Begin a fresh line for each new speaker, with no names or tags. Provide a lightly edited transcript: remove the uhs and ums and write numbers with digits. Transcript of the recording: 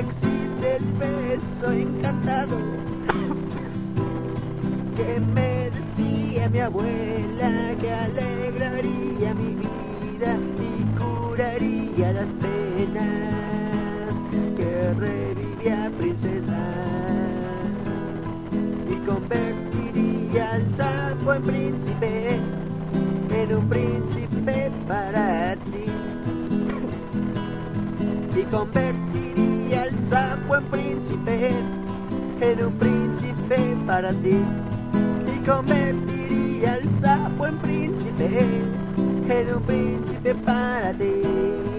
existe el beso encantado que me decía mi abuela que alegraría mi vida y curaría las penas, que revivía princesas y convertiría al sapo en príncipe, en un príncipe para ti. Y convertiría al sapo en príncipe, en un príncipe para ti. Y convertiría al sapo en príncipe, en un príncipe para ti.